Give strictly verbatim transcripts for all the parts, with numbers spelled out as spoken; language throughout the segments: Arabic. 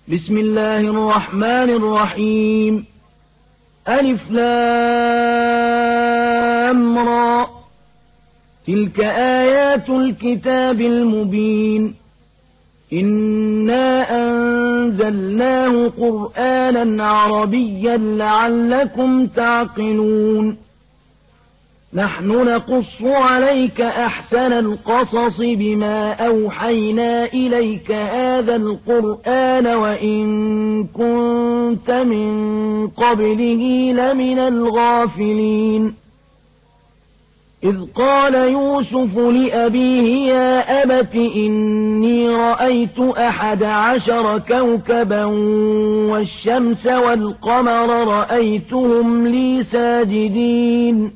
بسم الله الرحمن الرحيم ألف لام را تلك آيات الكتاب المبين إنا أنزلناه قرآنا عربيا لعلكم تعقلون نحن نقص عليك أحسن القصص بما أوحينا إليك هذا القرآن وإن كنت من قبله لمن الغافلين إذ قال يوسف لأبيه يا أبت إني رأيت أحد عشر كوكبا والشمس والقمر رأيتهم لي ساجدين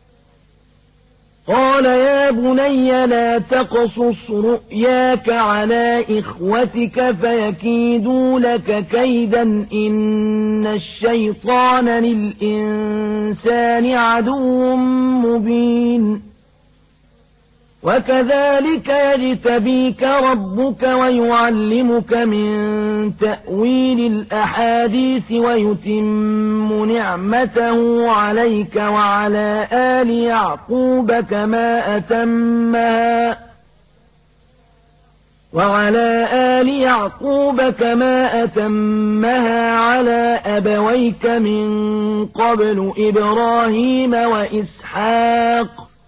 قال يا بني لا تقصص رؤياك على إخوتك فيكيدوا لك كيدا إن الشيطان للإنسان عدو مبين وكذلك يجتبيك ربك ويعلمك من تأويل الأحاديث ويتم نعمته عليك وعلى آل يعقوب كما أتمها وعلى آل يعقوب كما أتمها على أبويك من قبل إبراهيم وإسحاق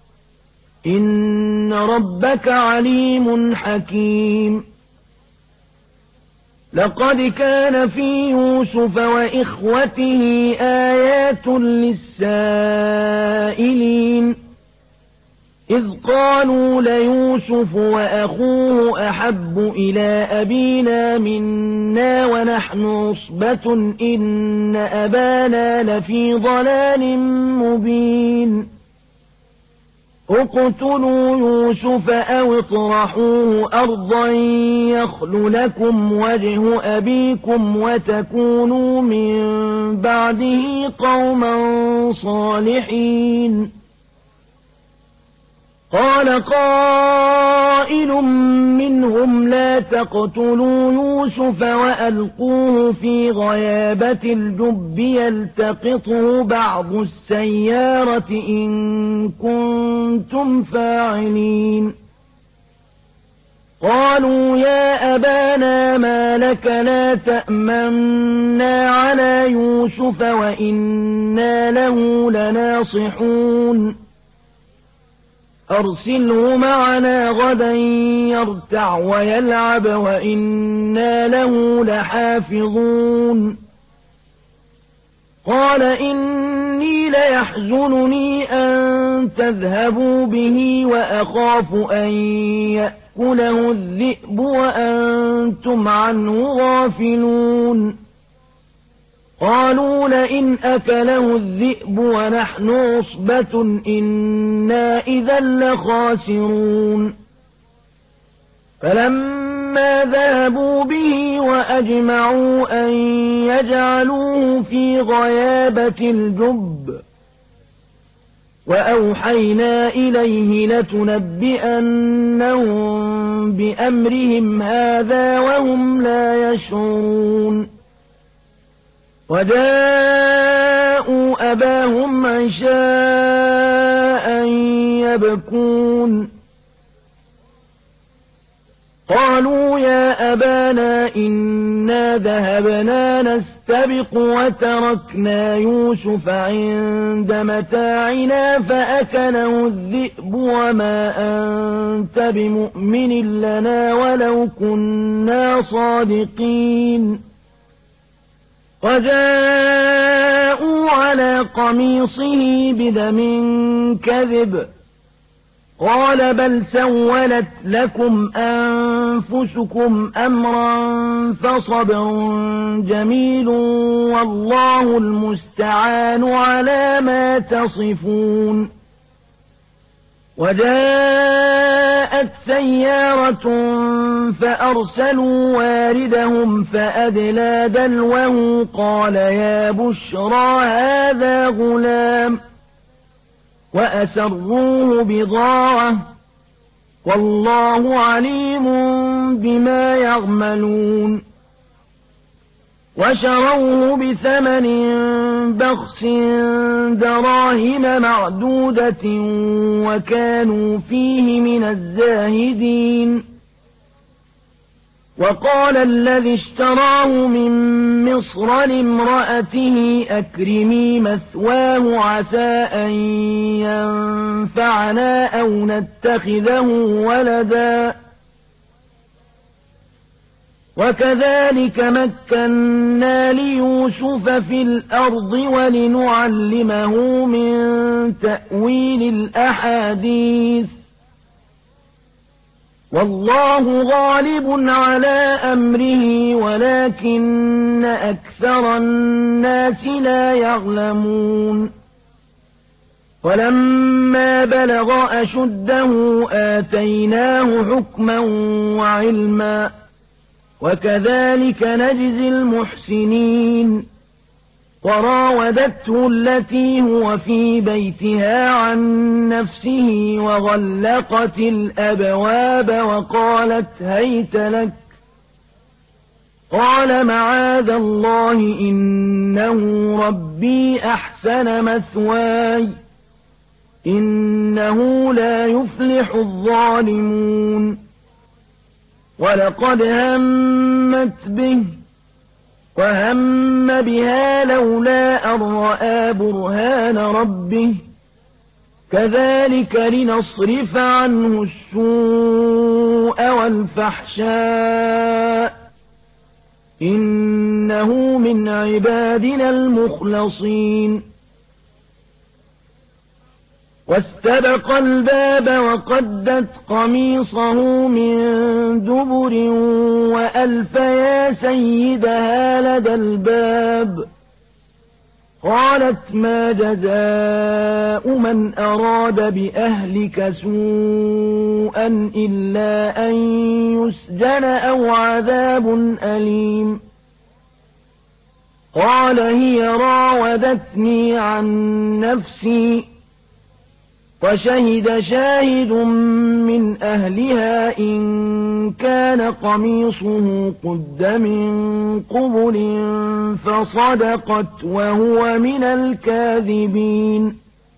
إن ربك عليم حكيم لقد كان في يوسف وإخوته آيات للسائلين إذ قالوا ليوسف وأخوه أحب إلى أبينا منا ونحن عصبة إن أبانا لفي ضلال مبين اقتلوا يوسف أو اطرحوه أرضا يخل لكم وجه أبيكم وتكونوا من بعده قوما صالحين قال قائل منهم لا تقتلوا يوسف وألقوه في غيابة الجب يلتقطه بعض السيارة إن كنتم فاعلين قالوا يا أبانا ما لك لا تأمنا على يوسف وإنا له لناصحون أرسله معنا غدا يرتع ويلعب وإنا له لحافظون قال إني ليحزنني أن تذهبوا به وأخاف أن يأكله الذئب وأنتم عنه غافلون قالوا لئن أكله الذئب ونحن عصبة إنا إذا لخاسرون فلما ذهبوا به وأجمعوا أن يجعلوه في غيابة الجب وأوحينا إليه لتنبئنهم بأمرهم هذا وهم لا يشعرون وجاءوا أباهم عشاء يبكون قالوا يا أبانا إنا ذهبنا نستبق وتركنا يوسف عند متاعنا فأكله الذئب وما أنت بمؤمن لنا ولو كنا صادقين وجاءوا على قميصه بدم كذب قال بل سولت لكم أنفسكم أمرا فصبر جميل والله المستعان على ما تصفون وجاءت سيارة فأرسلوا واردهم فأدلى دلوه قال يا بشرى هذا غلام وأسروه بضاعة والله عليم بما يعملون وشروه بثمن بخس دراهم معدودة وكانوا فيه من الزاهدين وقال الذي اشتراه من مصر لامرأته أكرمي مثواه عسى أن ينفعنا أو نتخذه ولدا وكذلك مكنا ليوسف في الأرض ولنعلمه من تأويل الأحاديث والله غالب على أمره ولكن أكثر الناس لا يعلمون ولما بلغ أشده آتيناه حكما وعلما وكذلك نجزي المحسنين وراودته التي هو في بيتها عن نفسه وغلقت الأبواب وقالت هيت لك قال معاذ الله إنه ربي أحسن مثواي إنه لا يفلح الظالمون ولقد همت به وهم بها لولا أن رأى برهان ربه كذلك لنصرف عنه السوء والفحشاء إنه من عبادنا المخلصين واستبق الباب وقدت قميصه من دبر وألف يا سيدها لدى الباب قالت ما جزاء من أراد بأهلك سوءا إلا أن يسجن أو عذاب أليم قال هي راودتني عن نفسي وشهد شاهد من أهلها إن كان قميصه قد من قبل فصدقت وهو من الكاذبين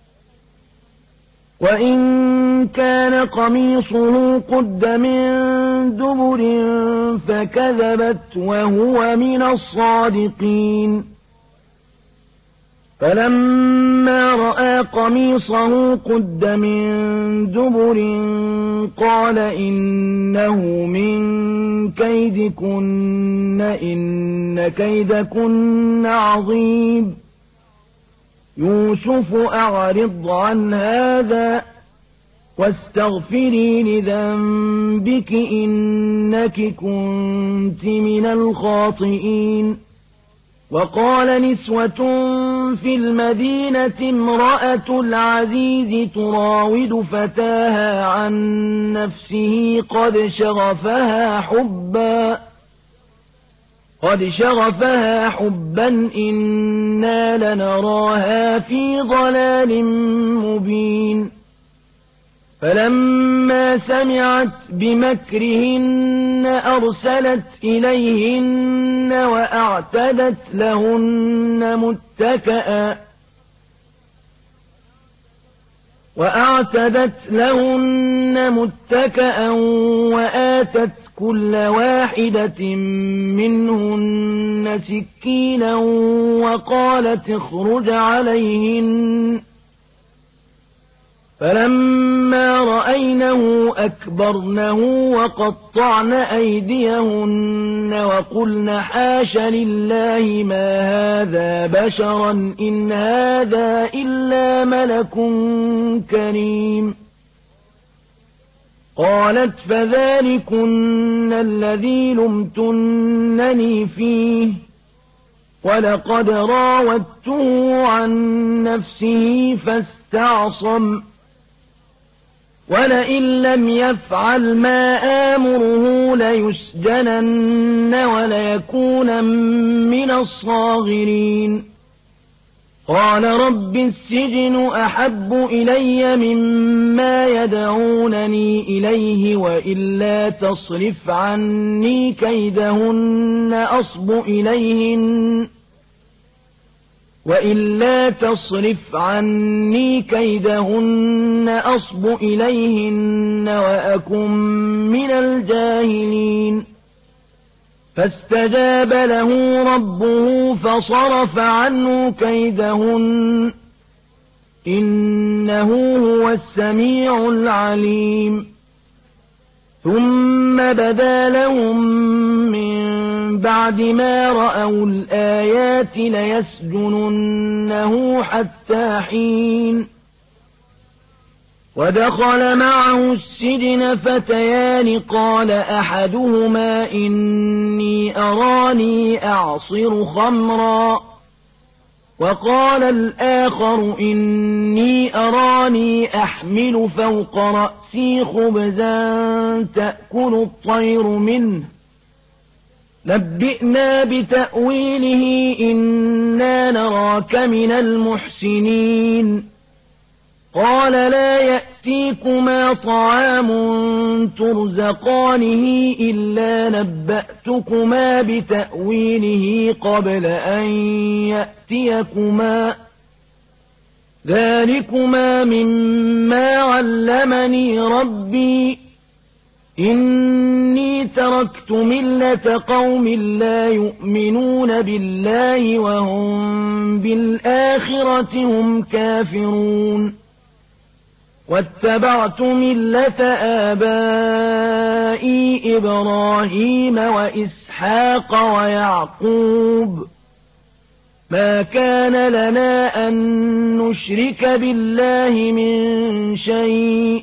وإن كان قميصه قد من دبر فكذبت وهو من الصادقين فلما رأى قميصه قد من دبر قال إنه من كيدكن إن كيدكن عظيم يوسف أعرض عن هذا واستغفري لذنبك إنك كنت من الخاطئين وقال نسوة في المدينة امرأة العزيز تراود فتاها عن نفسه قد شغفها حبا قد شغفها حبا إنا لنراها في ضلال مبين فلما سمعت بمكرهن أرسلت إليهن وأعتدت لهن متكئا وأعتدت لهن متكئا وآتت كل واحدة منهن سكينا وقالت اخرج عليهن فلما رأينه أكبرنه وقطعن أيديهن وقلن حاش لله ما هذا بشرا إن هذا إلا ملك كريم قالت فذلكن الذي لمتنني فيه ولقد راودته عن نفسه فاستعصم ولئن لم يفعل ما آمره ليسجنن وليكون من الصاغرين قال رب السجن أحب إلي مما يدعونني إليه وإلا تصرف عني كيدهن أصب إليهن وإلا تصرف عني كيدهن أصب إليهن وأكن من الجاهلين فاستجاب له ربه فصرف عنه كيدهن إنه هو السميع العليم ثم بدا لهم من بعد ما رأوا الآيات ليسجننه حتى حين ودخل معه السجن فتيان قال أحدهما إني أراني أعصر خمرا وقال الآخر إني أراني أحمل فوق رأسي خبزا تأكل الطير منه نبئنا بتأويله إنا نراك من المحسنين قال لا يأتيكما طعام ترزقانه إلا نبأتكما بتأويله قبل أن يأتيكما ذلكما مما علمني ربي إني تركت ملة قوم لا يؤمنون بالله وهم بالآخرة هم كافرون واتبعت ملة آبائي إبراهيم وإسحاق ويعقوب ما كان لنا أن نشرك بالله من شيء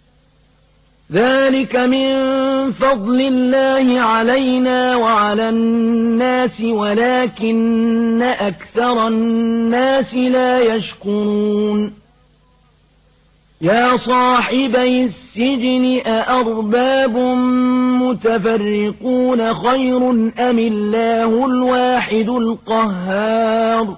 ذلك من فضل الله علينا وعلى الناس ولكن أكثر الناس لا يشكرون يا صاحبي السجن أأرباب متفرقون خير أم الله الواحد القهار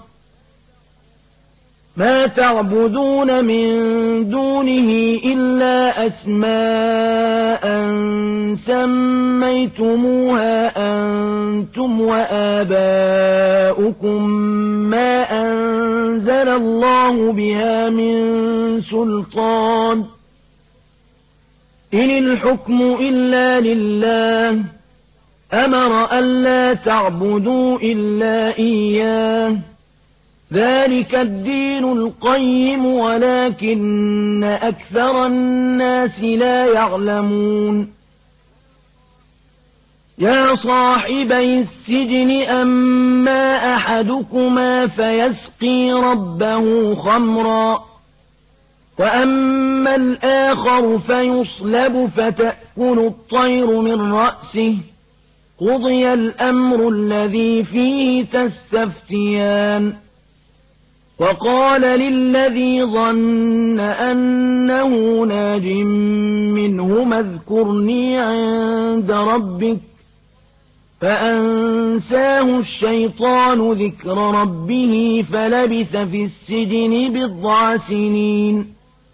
ما تعبدون من دونه إلا أسماء سميتموها أنتم وآباؤكم ما أنزل الله بها من سلطان إن الحكم إلا لله أمر ألا تعبدوا إلا إياه ذلك الدين القيم ولكن أكثر الناس لا يعلمون يا صاحبي السجن أما أحدكما فيسقي ربه خمرا وأما الآخر فيصلب فتأكل الطير من رأسه قضي الأمر الذي فيه تستفتيان وقال للذي ظن أنه ناج منهما اذكرني عند ربك فأنساه الشيطان ذكر ربه فلبث في السجن بضع سنين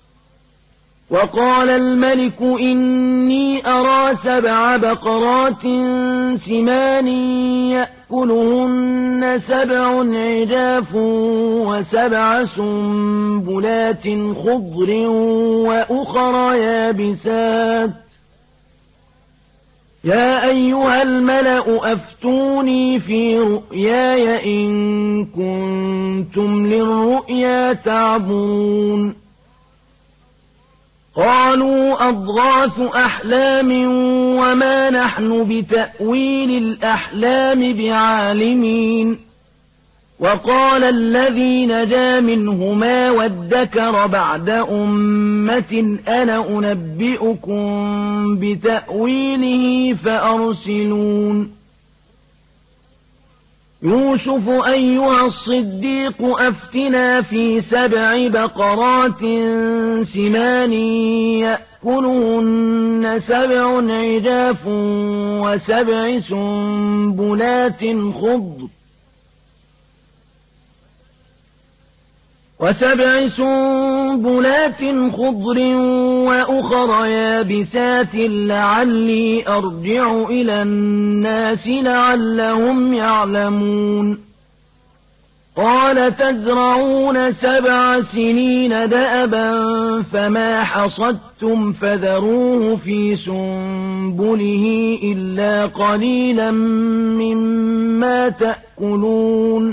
وقال الملك إني أرى سبع بقرات سمان يأكلهن سبع عجاف وسبع سنبلات خضر وأخر يابسات يا أيها الملأ أفتوني في رؤياي إن كنتم للرؤيا تعبرون قالوا أضغاث أحلام وما نحن بتأويل الأحلام بعالمين وقال الذي نجا منهما وادكر بعد أمة أنا أنبئكم بتأويله فأرسلون يوسف أيها الصديق أفتنا في سبع بقرات سمان يأكلهن سبع عجاف وسبع سنبلات خضر وسبع سنبلات خضر وأخر يابسات لعلي أرجع إلى الناس لعلهم يعلمون قال تزرعون سبع سنين دأبا فما حصدتم فذروه في سنبله إلا قليلا مما تأكلون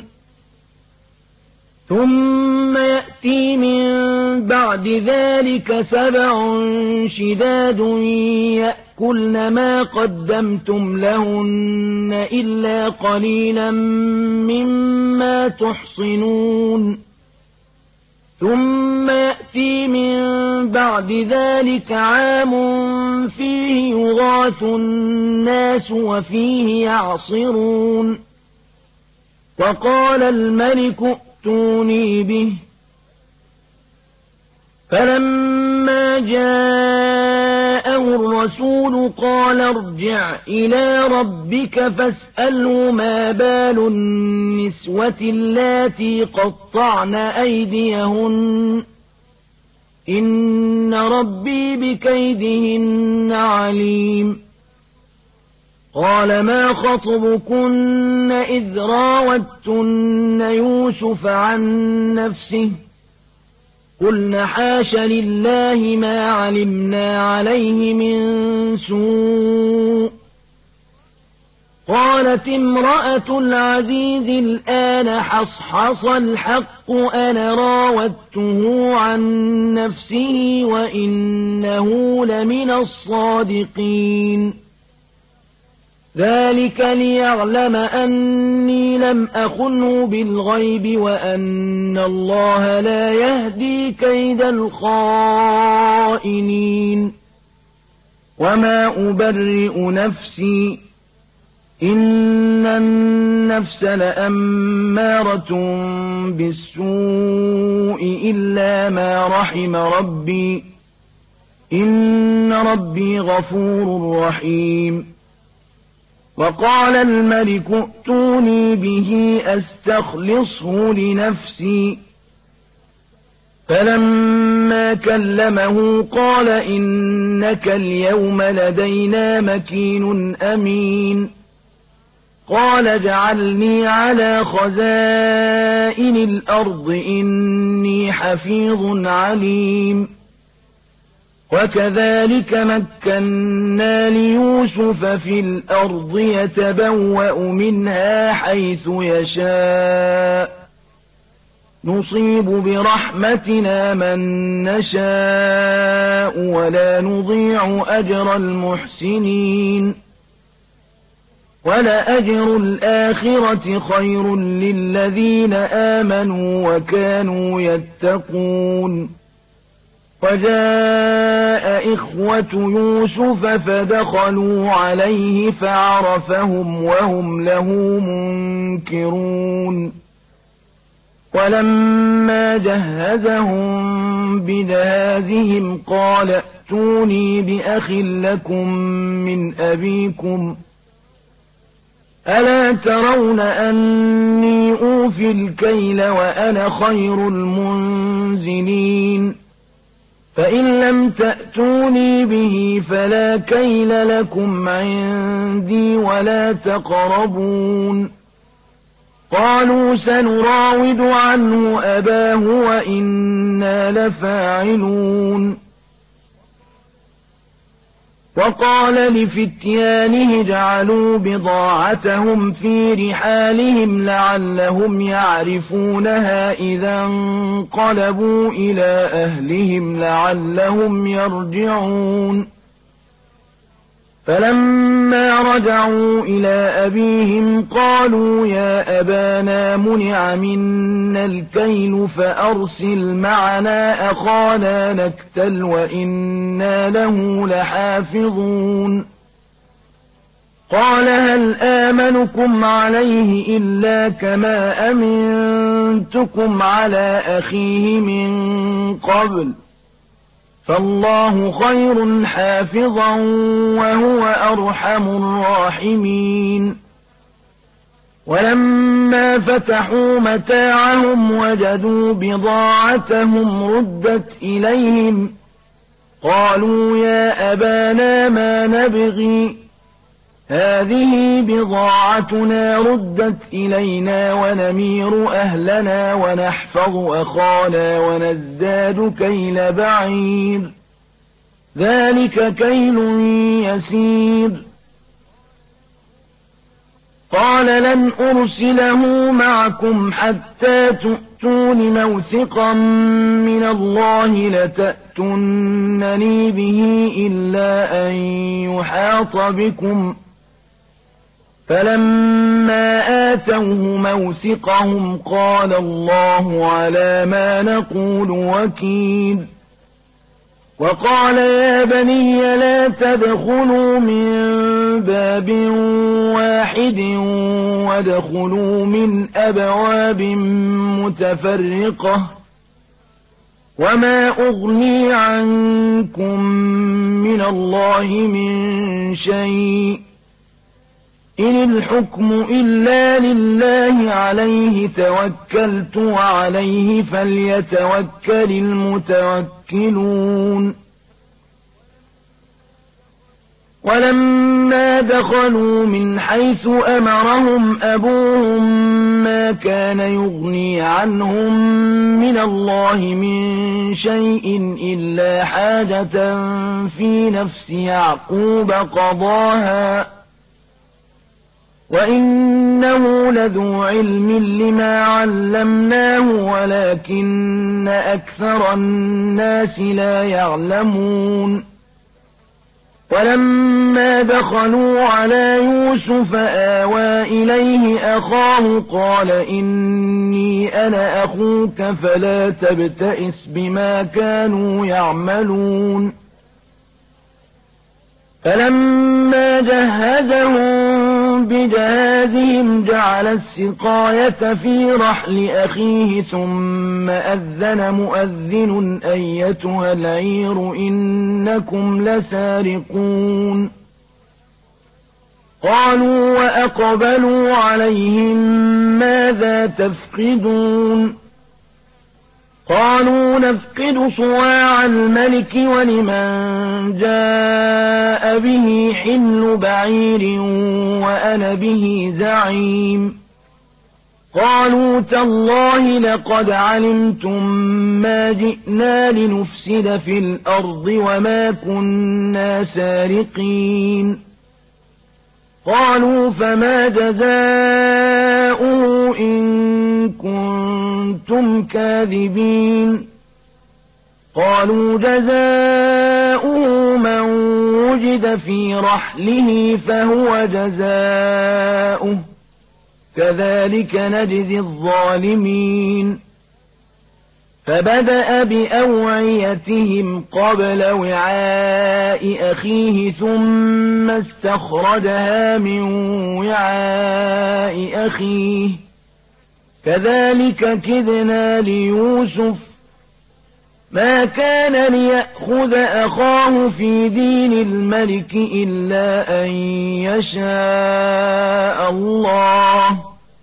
ثم يأتي من بعد ذلك سبع شداد يأكلن ما قدمتم لهن إلا قليلا مما تحصنون ثم يأتي من بعد ذلك عام فيه يغاث الناس وفيه يعصرون وقال الملك ائتوني به فلما جاءه الرسول قال ارجع إلى ربك فاسأله ما بال النسوة اللاتي قطعن أيديهن إن ربي بكيدهن عليم قال ما خطبكن إذ راوتن يوسف عن نفسه قلن حاش لله ما علمنا عليه من سوء قالت امرأة العزيز الآن حصحص الحق أنا راودته عن نفسه وإنه لمن الصادقين ذلك ليعلم أني لم أخنه بالغيب وأن الله لا يهدي كيد الخائنين وما أبرئ نفسي إن النفس لأمارة بالسوء إلا ما رحم ربي إن ربي غفور رحيم وقال الملك ائتوني به أستخلصه لنفسي فلما كلمه قال إنك اليوم لدينا مكين أمين قال اجعلني على خزائن الأرض إني حفيظ عليم وكذلك مكنا ليوسف في الأرض يتبوأ منها حيث يشاء نصيب برحمتنا من نشاء ولا نضيع أجر المحسنين ولأجر الآخرة خير للذين آمنوا وكانوا يتقون وجاء إخوة يوسف فدخلوا عليه فعرفهم وهم له منكرون ولما جهزهم بجهازهم قال ائتوني بأخ لكم من أبيكم ألا ترون أني أوفي الكيل وأنا خير المنزلين فإن لم تأتوني به فلا كيل لكم عندي ولا تقربون قالوا سنراود عنه أباه وإنا لفاعلون وقال لفتيانه اجعلوا بضاعتهم في رحالهم لعلهم يعرفونها إذا انقلبوا إلى أهلهم لعلهم يرجعون فلما رجعوا إلى أبيهم قالوا يا أبانا منع منا الكيل فأرسل معنا أخانا نكتل وإنا له لحافظون قال هل آمنكم عليه إلا كما أمنتكم على أخيه من قبل فالله خير حافظا وهو أرحم الراحمين ولما فتحوا متاعهم وجدوا بضاعتهم ردت إليهم قالوا يا أبانا ما نبغي هذه بضاعتنا ردت إلينا ونمير أهلنا ونحفظ أخانا ونزداد كيل بعير ذلك كيل يسير قال لن أرسله معكم حتى تؤتون موثقا من الله لتأتونني به إلا أن يحاط بكم فلما آتوه موثقهم قال الله على ما نقول وكيل وقال يا بني لا تدخلوا من باب واحد وادخلوا من أبواب متفرقة وما أغني عنكم من الله من شيء إن الحكم إلا لله عليه توكلت وعليه فليتوكل المتوكلون ولما دخلوا من حيث أمرهم أبوهم ما كان يغني عنهم من الله من شيء إلا حاجة في نفس يعقوب قضاها وإنه لذو علم لما علمناه ولكن أكثر الناس لا يعلمون ولما دخلوا على يوسف آوى إليه أخاه قال إني أنا أخوك فلا تبتئس بما كانوا يعملون فلما جهزهم بجهازهم جعل السقاية في رحل أخيه ثم أذن مؤذن أيتها العير إنكم لسارقون قالوا وأقبلوا عليهم ماذا تفقدون قالوا نفقد صواع الملك ولمن جاء به حمل بعير وأنا به زعيم قالوا تالله لقد علمتم ما جئنا لنفسد في الأرض وما كنا سارقين قالوا فما جزاؤه إن كنتم كاذبين قالوا جزاؤه من وجد في رحله فهو جزاؤه كذلك نجزي الظالمين فبدأ بأوعيتهم قبل وعاء أخيه ثم استخرجها من وعاء أخيه كذلك كدنا ليوسف ما كان ليأخذ أخاه في دين الملك إلا أن يشاء الله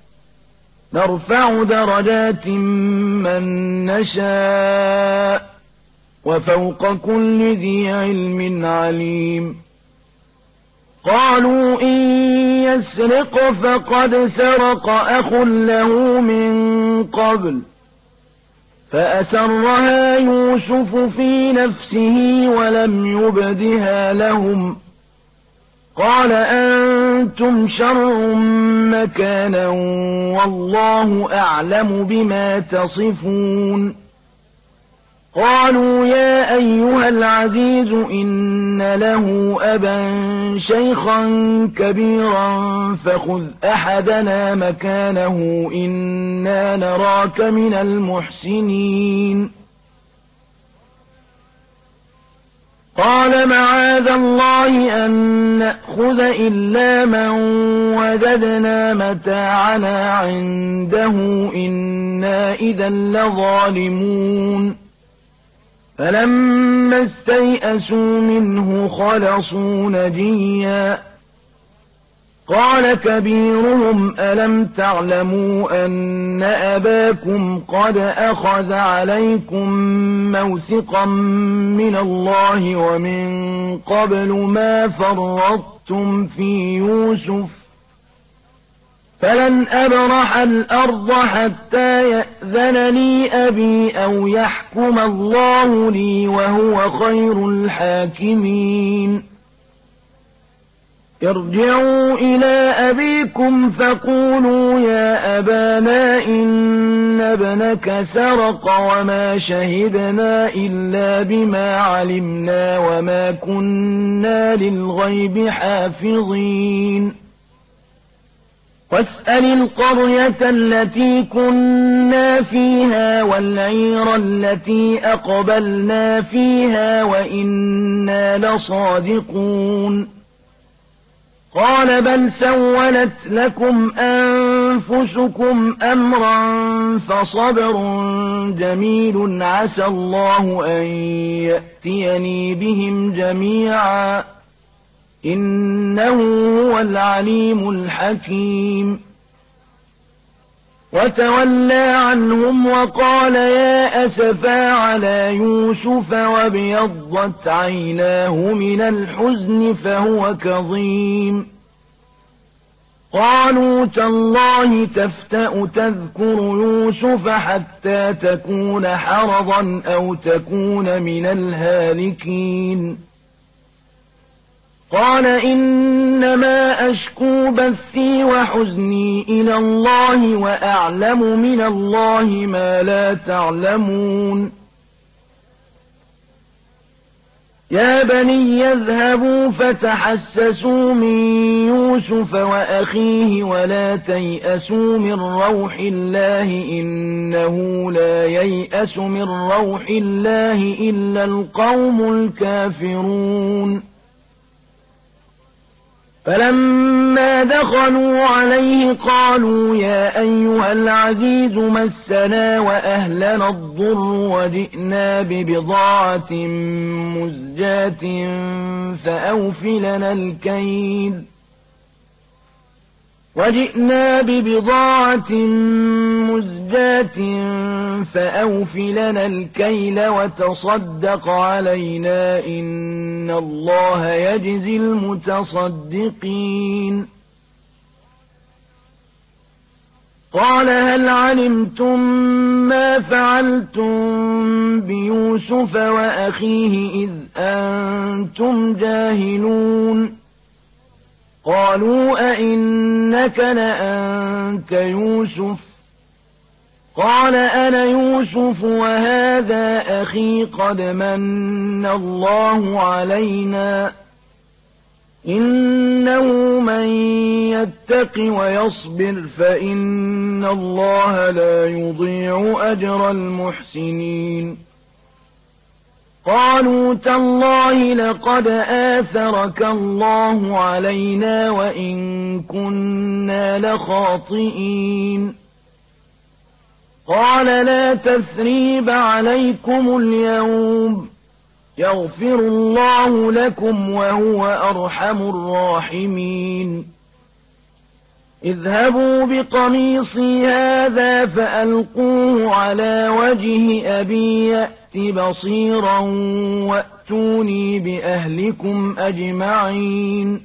نرفع درجات من نشاء وفوق كل ذي علم عليم قالوا إن يسرق فقد سرق أخ له من قبل فأسرها يوسف في نفسه ولم يبدها لهم قال أنتم شر مكانا والله أعلم بما تصفون قالوا يا أيها العزيز إن له أبا شيخا كبيرا فخذ أحدنا مكانه إنا نراك من المحسنين قال معاذ الله أن نأخذ إلا من وجدنا متاعنا عنده إنا إذا لظالمون فلما استيئسوا منه خلصوا نجيا قال كبيرهم ألم تعلموا أن أباكم قد أخذ عليكم موثقا من الله ومن قبل ما فرطتم في يوسف فلن أبرح الأرض حتى يأذن لي أبي أو يحكم الله لي وهو خير الحاكمين ارجعوا إلى أبيكم فقولوا يا أبانا إن ابنك سرق وما شهدنا إلا بما علمنا وما كنا للغيب حافظين واسأل القرية التي كنا فيها والعير التي أقبلنا فيها وإنا لصادقون قال بل سولت لكم أنفسكم أمرا فصبر جميل عسى الله أن يأتيني بهم جميعا إنه هو العليم الحكيم وتولى عنهم وقال يا أسفا على يوسف وابيضت عيناه من الحزن فهو كظيم قالوا تالله تفتأ تذكر يوسف حتى تكون حرضا أو تكون من الهالكين قال إنما أشكو بثي وحزني إلى الله وأعلم من الله ما لا تعلمون يا بني يذهبوا فتحسسوا من يوسف وأخيه ولا تيأسوا من روح الله إنه لا ييأس من روح الله إلا القوم الكافرون فلما دخلوا عليه قالوا يا أيها العزيز مسنا وأهلنا الضر وجئنا ببضاعة مزجاة فأوف لنا الكيل وجئنا ببضاعة مزجاة فأوف لنا الكيل وتصدق علينا إن الله يجزي المتصدقين قال هل علمتم ما فعلتم بيوسف وأخيه إذ أنتم جاهلون قالوا أئنك لأنت يوسف قال أنا يوسف وهذا أخي قد من الله علينا إنه من يتق ويصبر فإن الله لا يضيع أجر المحسنين قالوا تالله لقد آثرك الله علينا وإن كنا لخاطئين قال لا تثريب عليكم اليوم يغفر الله لكم وهو أرحم الراحمين اذهبوا بقميصي هذا فألقوه على وجه أبي يأت بصيرا وأتوني بأهلكم أجمعين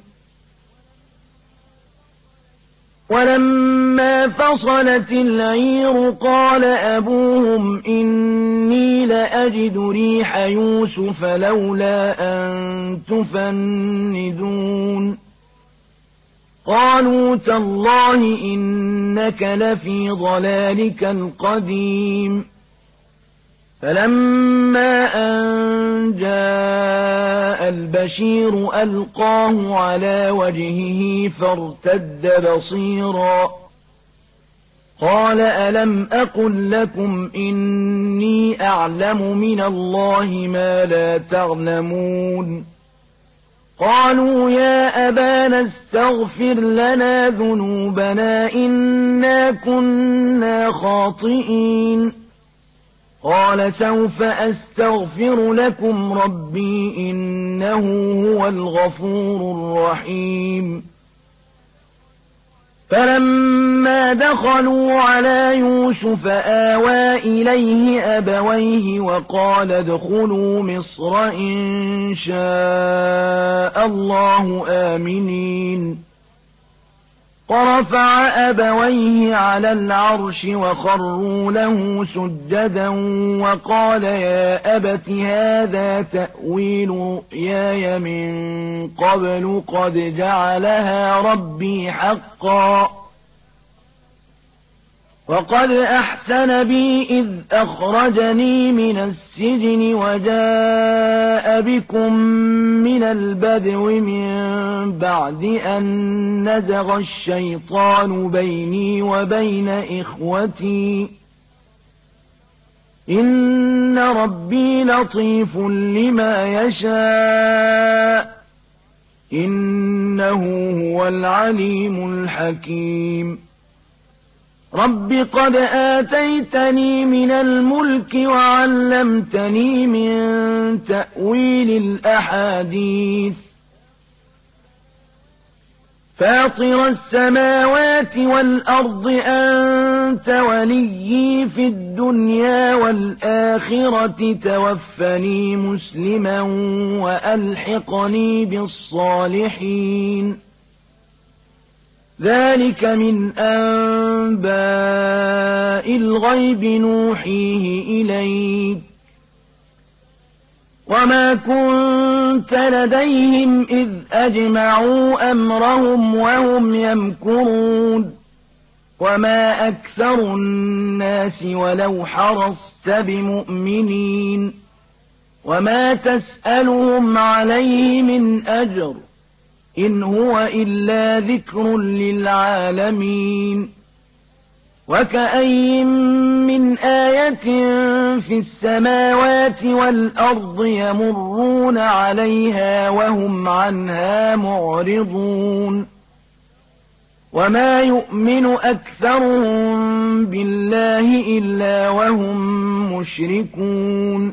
ولما فصلت العير قال أبوهم إني لأجد ريح يوسف لولا أن تفندون قالوا تالله إنك لفي ضلالك القديم فلما أن جاء البشير ألقاه على وجهه فارتد بصيرا قال ألم أقل لكم إني أعلم من الله ما لا تعلمون قالوا يا أبانا استغفر لنا ذنوبنا إنا كنا خاطئين قال سوف أستغفر لكم ربي إنه هو الغفور الرحيم فلما دخلوا على يوسف آوى إليه أبويه وقال ادخلوا مصر إن شاء الله آمنين ورفع أبويه على العرش وخروا له سجدا وقال يا أبت هذا تأويل رؤياي من قبل قد جعلها ربي حقا وقد أحسن بي إذ أخرجني من السجن وجاء بكم من البدو من بعد أن نزغ الشيطان بيني وبين إخوتي إن ربي لطيف لما يشاء إنه هو العليم الحكيم رب قد آتيتني من الملك وعلمتني من تأويل الأحاديث فاطر السماوات والأرض أنت وليي في الدنيا والآخرة توفني مسلما وألحقني بالصالحين ذلك من أنباء الغيب نوحيه إليك وما كنت لديهم إذ أجمعوا أمرهم وهم يمكرون وما أكثر الناس ولو حرصت بمؤمنين وما تسألهم عليه من أجر إن هو إلا ذكر للعالمين وكأي من آية في السماوات والأرض يمرون عليها وهم عنها معرضون وما يؤمن أكثرهم بالله إلا وهم مشركون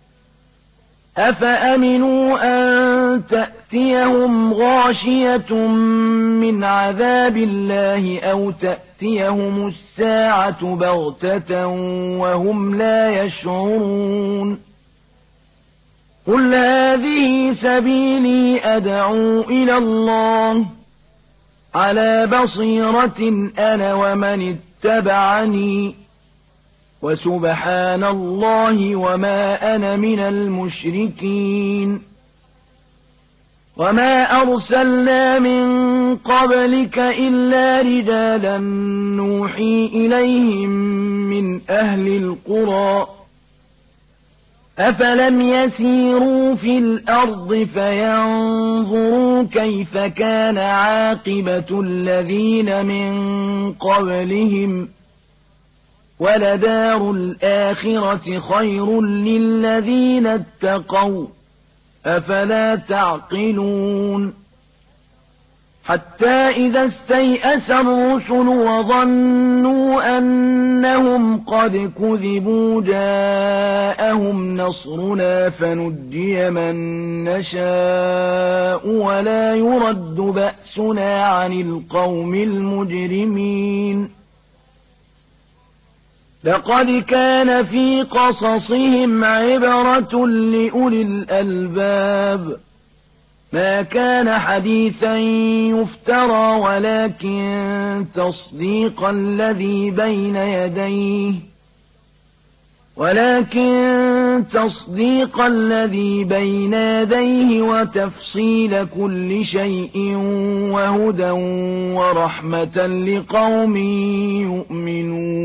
أفأمنوا أن تأتيهم غاشية من عذاب الله أو تأتيهم الساعة بغتة وهم لا يشعرون قل هذه سبيلي أدعو إلى الله على بصيرة أنا ومن اتبعني وسبحان الله وما أنا من المشركين وما أرسلنا من قبلك إلا رجالا نوحي إليهم من أهل القرى أفلم يسيروا في الأرض فينظروا كيف كان عاقبة الذين من قبلهم ولدار الآخرة خير للذين اتقوا أفلا تعقلون حتى إذا استيأس الرسل وظنوا أنهم قد كذبوا جاءهم نصرنا فنجي من نشاء ولا يرد بأسنا عن القوم المجرمين لقد كان في قصصهم عبرة لأولي الألباب ما كان حديثا يفترى ولكن تصديق الذي بين يديه ولكن تصديق الذي بين يديه وتفصيل كل شيء وهدى ورحمة لقوم يؤمنون